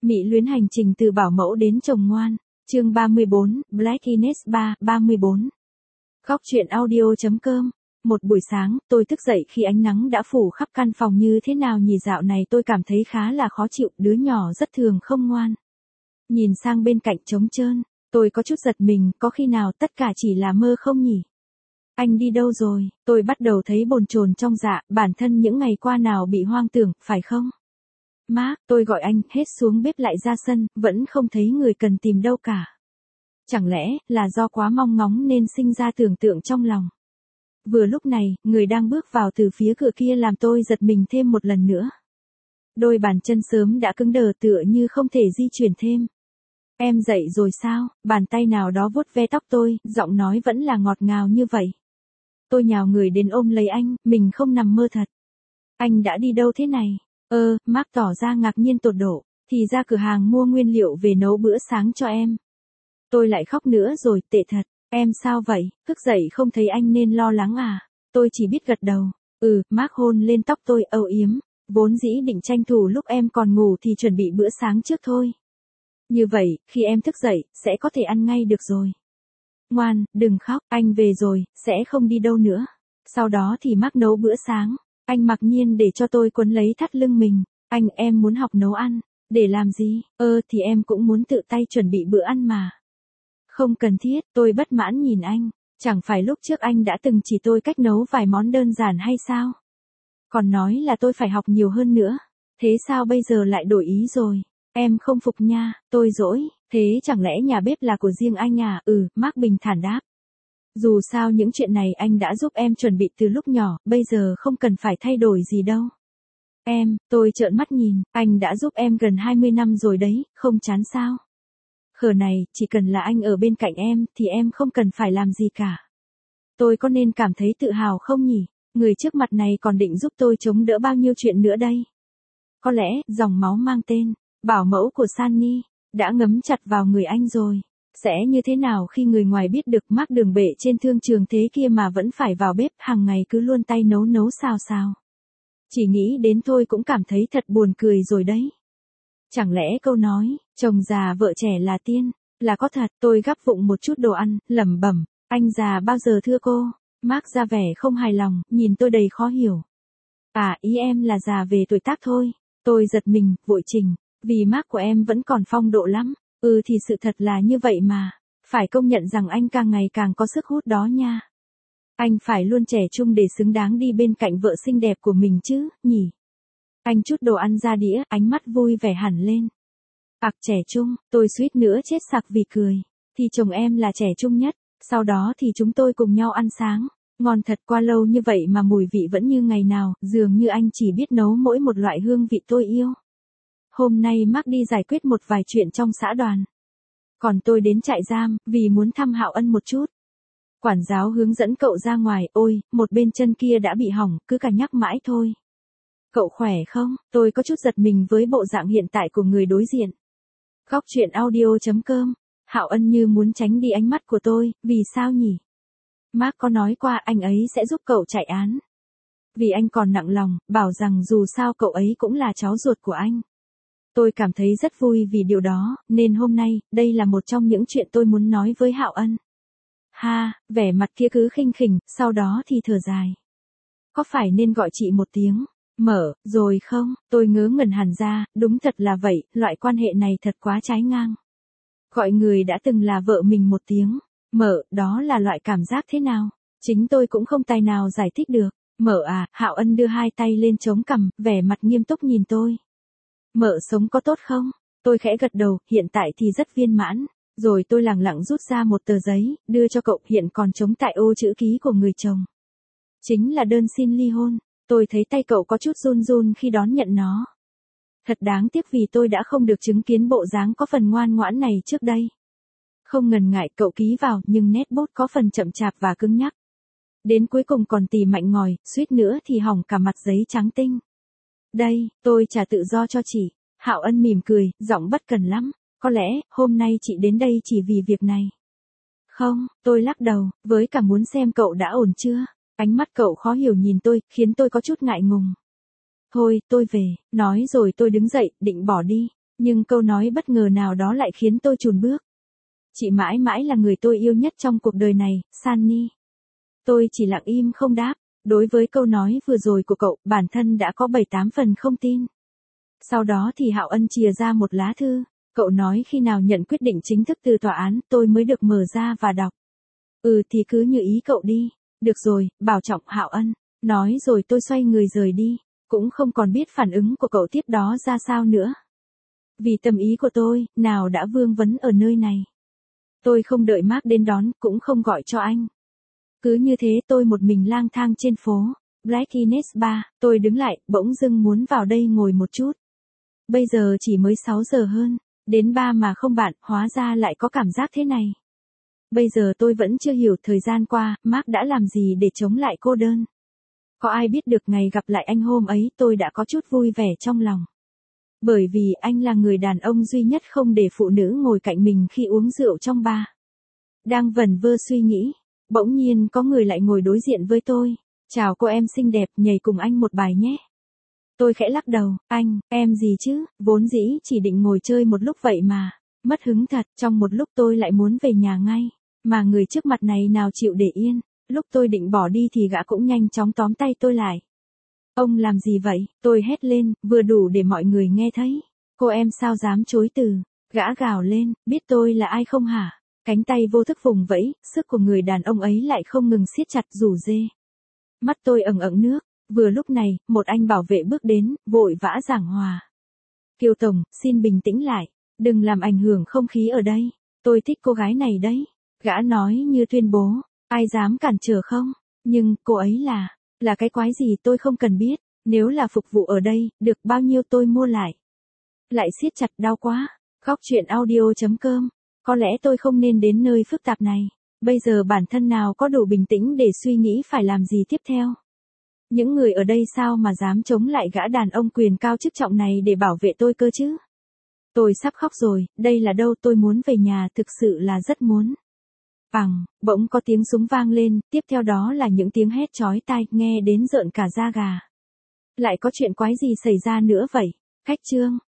Mỹ luyến hành trình từ bảo mẫu đến chồng ngoan. Chương 34, Black Ines 3, 34. Góc truyện audio.com. Một buổi sáng, tôi thức dậy khi ánh nắng đã phủ khắp căn phòng như thế nào nhỉ, dạo này tôi cảm thấy khá là khó chịu, đứa nhỏ rất thường không ngoan. Nhìn sang bên cạnh trống trơn, tôi có chút giật mình, có khi nào tất cả chỉ là mơ không nhỉ? Anh đi đâu rồi? Tôi bắt đầu thấy bồn chồn trong dạ, bản thân những ngày qua nào bị hoang tưởng, phải không? Má, tôi gọi anh, hết xuống bếp lại ra sân, vẫn không thấy người cần tìm đâu cả. Chẳng lẽ, là do quá mong ngóng nên sinh ra tưởng tượng trong lòng. Vừa lúc này, người đang bước vào từ phía cửa kia làm tôi giật mình thêm một lần nữa. Đôi bàn chân sớm đã cứng đờ tựa như không thể di chuyển thêm. Em dậy rồi sao? Bàn tay nào đó vuốt ve tóc tôi, giọng nói vẫn là ngọt ngào như vậy. Tôi nhào người đến ôm lấy anh, mình không nằm mơ thật. Anh đã đi đâu thế này? Mark tỏ ra ngạc nhiên tột độ, thì ra cửa hàng mua nguyên liệu về nấu bữa sáng cho em. Tôi lại khóc nữa rồi, tệ thật, em sao vậy, thức dậy không thấy anh nên lo lắng à? Tôi chỉ biết gật đầu. Mark hôn lên tóc tôi âu yếm, vốn dĩ định tranh thủ lúc em còn ngủ thì chuẩn bị bữa sáng trước thôi. Như vậy, khi em thức dậy, sẽ có thể ăn ngay được rồi. Ngoan, đừng khóc, anh về rồi, sẽ không đi đâu nữa. Sau đó thì Mark nấu bữa sáng. Anh mặc nhiên để cho tôi quấn lấy thắt lưng mình. Em muốn học nấu ăn. Để làm gì? Thì em cũng muốn tự tay chuẩn bị bữa ăn mà. Không cần thiết, tôi bất mãn nhìn anh. Chẳng phải lúc trước anh đã từng chỉ tôi cách nấu vài món đơn giản hay sao? Còn nói là tôi phải học nhiều hơn nữa. Thế sao bây giờ lại đổi ý rồi? Em không phục nha, tôi dỗi. Thế chẳng lẽ nhà bếp là của riêng anh à? Mark bình thản đáp. Dù sao những chuyện này anh đã giúp em chuẩn bị từ lúc nhỏ, bây giờ không cần phải thay đổi gì đâu. Tôi trợn mắt nhìn, anh đã giúp em gần 20 năm rồi đấy, không chán sao? Khờ này, chỉ cần là anh ở bên cạnh em, thì em không cần phải làm gì cả. Tôi có nên cảm thấy tự hào không nhỉ? Người trước mặt này còn định giúp tôi chống đỡ bao nhiêu chuyện nữa đây? Có lẽ, dòng máu mang tên, bảo mẫu của Sunny, đã ngấm chặt vào người anh rồi. Sẽ như thế nào khi người ngoài biết được Mark đường bệ trên thương trường thế kia mà vẫn phải vào bếp hàng ngày cứ luôn tay nấu xào. Chỉ nghĩ đến thôi cũng cảm thấy thật buồn cười rồi đấy. Chẳng lẽ câu nói, chồng già vợ trẻ là tiên, là có thật? Tôi gắp vụng một chút đồ ăn, lẩm bẩm, anh già bao giờ thưa cô? Mark ra vẻ không hài lòng, nhìn tôi đầy khó hiểu. Ý em là già về tuổi tác thôi. Tôi giật mình, vội trình, vì Mark của em vẫn còn phong độ lắm. Thì sự thật là như vậy mà. Phải công nhận rằng anh càng ngày càng có sức hút đó nha. Anh phải luôn trẻ trung để xứng đáng đi bên cạnh vợ xinh đẹp của mình chứ, nhỉ? Anh trút đồ ăn ra đĩa, ánh mắt vui vẻ hẳn lên. Trẻ trung, tôi suýt nữa chết sặc vì cười. Thì chồng em là trẻ trung nhất, sau đó thì chúng tôi cùng nhau ăn sáng. Ngon thật, qua lâu như vậy mà mùi vị vẫn như ngày nào, dường như anh chỉ biết nấu mỗi một loại hương vị tôi yêu. Hôm nay Mark đi giải quyết một vài chuyện trong xã đoàn. Còn tôi đến trại giam, vì muốn thăm Hạo Ân một chút. Quản giáo hướng dẫn cậu ra ngoài, ôi, một bên chân kia đã bị hỏng, cứ cả nhắc mãi thôi. Cậu khỏe không? Tôi có chút giật mình với bộ dạng hiện tại của người đối diện. Góc truyện audio.com. Hạo Ân như muốn tránh đi ánh mắt của tôi, vì sao nhỉ? Mark có nói qua anh ấy sẽ giúp cậu chạy án. Vì anh còn nặng lòng, bảo rằng dù sao cậu ấy cũng là cháu ruột của anh. Tôi cảm thấy rất vui vì điều đó, nên hôm nay, đây là một trong những chuyện tôi muốn nói với Hạo Ân. Vẻ mặt kia cứ khinh khỉnh, sau đó thì thở dài. Có phải nên gọi chị một tiếng, Mở, rồi không? Tôi ngớ ngẩn hẳn ra, đúng thật là vậy, loại quan hệ này thật quá trái ngang. Gọi người đã từng là vợ mình một tiếng, Mở, đó là loại cảm giác thế nào? Chính tôi cũng không tài nào giải thích được. Mở à? Hạo Ân đưa hai tay lên chống cằm, vẻ mặt nghiêm túc nhìn tôi. Mở sống có tốt không? Tôi khẽ gật đầu, hiện tại thì rất viên mãn. Rồi tôi lẳng lặng rút ra một tờ giấy, đưa cho cậu, hiện còn trống tại ô chữ ký của người chồng. Chính là đơn xin ly hôn. Tôi thấy tay cậu có chút run run khi đón nhận nó. Thật đáng tiếc vì tôi đã không được chứng kiến bộ dáng có phần ngoan ngoãn này trước đây. Không ngần ngại cậu ký vào, nhưng nét bút có phần chậm chạp và cứng nhắc. Đến cuối cùng còn tì mạnh ngòi, suýt nữa thì hỏng cả mặt giấy trắng tinh. Đây, tôi trả tự do cho chị. Hạo Ân mỉm cười, giọng bất cần lắm. Có lẽ, hôm nay chị đến đây chỉ vì việc này. Không, tôi lắc đầu, với cả muốn xem cậu đã ổn chưa. Ánh mắt cậu khó hiểu nhìn tôi, khiến tôi có chút ngại ngùng. Thôi, tôi về, nói rồi tôi đứng dậy, định bỏ đi. Nhưng câu nói bất ngờ nào đó lại khiến tôi chùn bước. Chị mãi mãi là người tôi yêu nhất trong cuộc đời này, Sunny. Tôi chỉ lặng im không đáp. Đối với câu nói vừa rồi của cậu, bản thân đã có 7-8 phần không tin. Sau đó thì Hạo Ân chìa ra một lá thư. Cậu nói khi nào nhận quyết định chính thức từ tòa án tôi mới được mở ra và đọc. Thì cứ như ý cậu đi. Được rồi, bảo trọng Hạo Ân. Nói rồi tôi xoay người rời đi. Cũng không còn biết phản ứng của cậu tiếp đó ra sao nữa. Vì tâm ý của tôi, nào đã vương vấn ở nơi này. Tôi không đợi Mark đến đón, cũng không gọi cho anh. Cứ như thế tôi một mình lang thang trên phố. Black Ines Bar, tôi đứng lại, bỗng dưng muốn vào đây ngồi một chút. Bây giờ chỉ mới 6 giờ hơn. Đến bar mà không bạn, hóa ra lại có cảm giác thế này. Bây giờ tôi vẫn chưa hiểu thời gian qua, Mark đã làm gì để chống lại cô đơn. Có ai biết được ngày gặp lại anh hôm ấy tôi đã có chút vui vẻ trong lòng. Bởi vì anh là người đàn ông duy nhất không để phụ nữ ngồi cạnh mình khi uống rượu trong bar. Đang vẩn vơ suy nghĩ, bỗng nhiên có người lại ngồi đối diện với tôi. Chào cô em xinh đẹp, nhảy cùng anh một bài nhé. Tôi khẽ lắc đầu, anh, em gì chứ, vốn dĩ chỉ định ngồi chơi một lúc vậy mà. Mất hứng thật, trong một lúc tôi lại muốn về nhà ngay. Mà người trước mặt này nào chịu để yên. Lúc tôi định bỏ đi thì gã cũng nhanh chóng tóm tay tôi lại. Ông làm gì vậy? Tôi hét lên, vừa đủ để mọi người nghe thấy. Cô em sao dám chối từ? Gã gào lên, biết tôi là ai không hả? Cánh tay vô thức vùng vẫy, sức của người đàn ông ấy lại không ngừng siết chặt rủ rê. Mắt tôi ẩn ẩn nước. Vừa lúc này, một anh bảo vệ bước đến, vội vã giảng hòa. Kiều Tổng, xin bình tĩnh lại. Đừng làm ảnh hưởng không khí ở đây. Tôi thích cô gái này đấy. Gã nói như tuyên bố. Ai dám cản trở không? Nhưng, cô ấy là cái quái gì tôi không cần biết. Nếu là phục vụ ở đây, được bao nhiêu tôi mua lại. Lại siết chặt đau quá. Khóc chuyện audio.com. Có lẽ tôi không nên đến nơi phức tạp này. Bây giờ bản thân nào có đủ bình tĩnh để suy nghĩ phải làm gì tiếp theo. Những người ở đây sao mà dám chống lại gã đàn ông quyền cao chức trọng này để bảo vệ tôi cơ chứ? Tôi sắp khóc rồi, đây là đâu tôi muốn về nhà thực sự là rất muốn. Bỗng có tiếng súng vang lên, tiếp theo đó là những tiếng hét chói tai nghe đến rợn cả da gà. Lại có chuyện quái gì xảy ra nữa vậy? Khách trương,